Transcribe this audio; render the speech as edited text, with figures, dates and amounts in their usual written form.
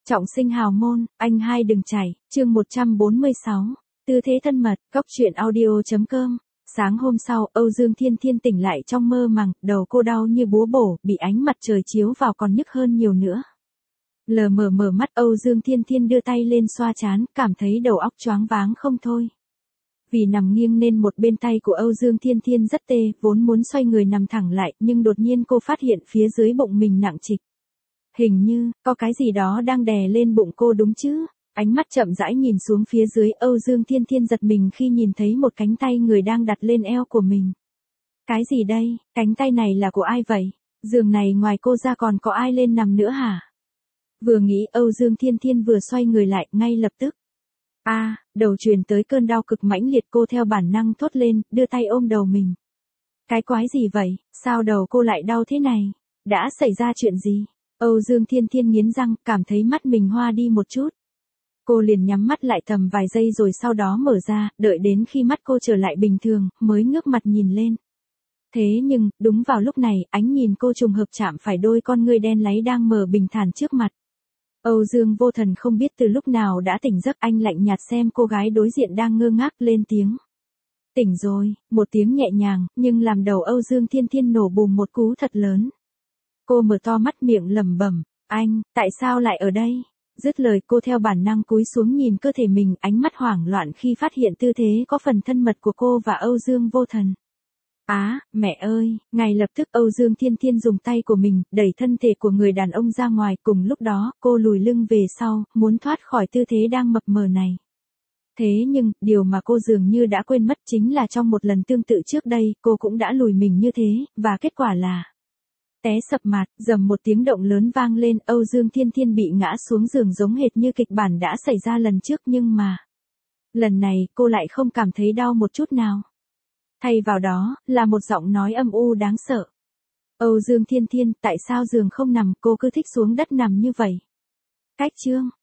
Trọng sinh hào môn, anh hai đừng chảy, chương 146. Tư thế thân mật, góc truyện audio.com. Sáng hôm sau, Âu Dương Thiên Thiên tỉnh lại trong mơ màng, đầu cô đau như búa bổ, bị ánh mặt trời chiếu vào còn nhức hơn nhiều nữa. Lờ mờ mở mắt, Âu Dương Thiên Thiên đưa tay lên xoa trán, cảm thấy đầu óc choáng váng không thôi. Vì nằm nghiêng nên một bên tay của Âu Dương Thiên Thiên rất tê, vốn muốn xoay người nằm thẳng lại, nhưng đột nhiên cô phát hiện phía dưới bụng mình nặng trịch. Hình như, có cái gì đó đang đè lên bụng cô đúng chứ? Ánh mắt chậm rãi nhìn xuống phía dưới, Âu Dương Thiên Thiên giật mình khi nhìn thấy một cánh tay người đang đặt lên eo của mình. Cái gì đây? Cánh tay này là của ai vậy? Giường này ngoài cô ra còn có ai lên nằm nữa hả? Vừa nghĩ Âu Dương Thiên Thiên vừa xoay người lại, ngay lập tức. Đầu truyền tới cơn đau cực mãnh liệt, cô theo bản năng thốt lên, đưa tay ôm đầu mình. Cái quái gì vậy? Sao đầu cô lại đau thế này? Đã xảy ra chuyện gì? Âu Dương Thiên Thiên nghiến răng, cảm thấy mắt mình hoa đi một chút. Cô liền nhắm mắt lại tầm vài giây rồi sau đó mở ra, đợi đến khi mắt cô trở lại bình thường, mới ngước mặt nhìn lên. Thế nhưng, đúng vào lúc này, ánh nhìn cô trùng hợp chạm phải đôi con ngươi đen láy đang mở bình thản trước mặt. Âu Dương Vô Thần không biết từ lúc nào đã tỉnh giấc, anh lạnh nhạt xem cô gái đối diện đang ngơ ngác, lên tiếng. Tỉnh rồi, một tiếng nhẹ nhàng, nhưng làm đầu Âu Dương Thiên Thiên nổ bùm một cú thật lớn. Cô mở to mắt miệng lẩm bẩm, anh, tại sao lại ở đây? Dứt lời cô theo bản năng cúi xuống nhìn cơ thể mình, ánh mắt hoảng loạn khi phát hiện tư thế có phần thân mật của cô và Âu Dương Vô Thần. Mẹ ơi, ngay lập tức Âu Dương Thiên Thiên dùng tay của mình, đẩy thân thể của người đàn ông ra ngoài, cùng lúc đó, cô lùi lưng về sau, muốn thoát khỏi tư thế đang mập mờ này. Thế nhưng, điều mà cô dường như đã quên mất chính là trong một lần tương tự trước đây, cô cũng đã lùi mình như thế, và kết quả là té sập mặt, dầm một tiếng động lớn vang lên, Âu Dương Thiên Thiên bị ngã xuống giường giống hệt như kịch bản đã xảy ra lần trước, nhưng mà lần này cô lại không cảm thấy đau một chút nào. Thay vào đó, là một giọng nói âm u đáng sợ. Âu Dương Thiên Thiên, tại sao giường không nằm, cô cứ thích xuống đất nằm như vậy? Cách chương.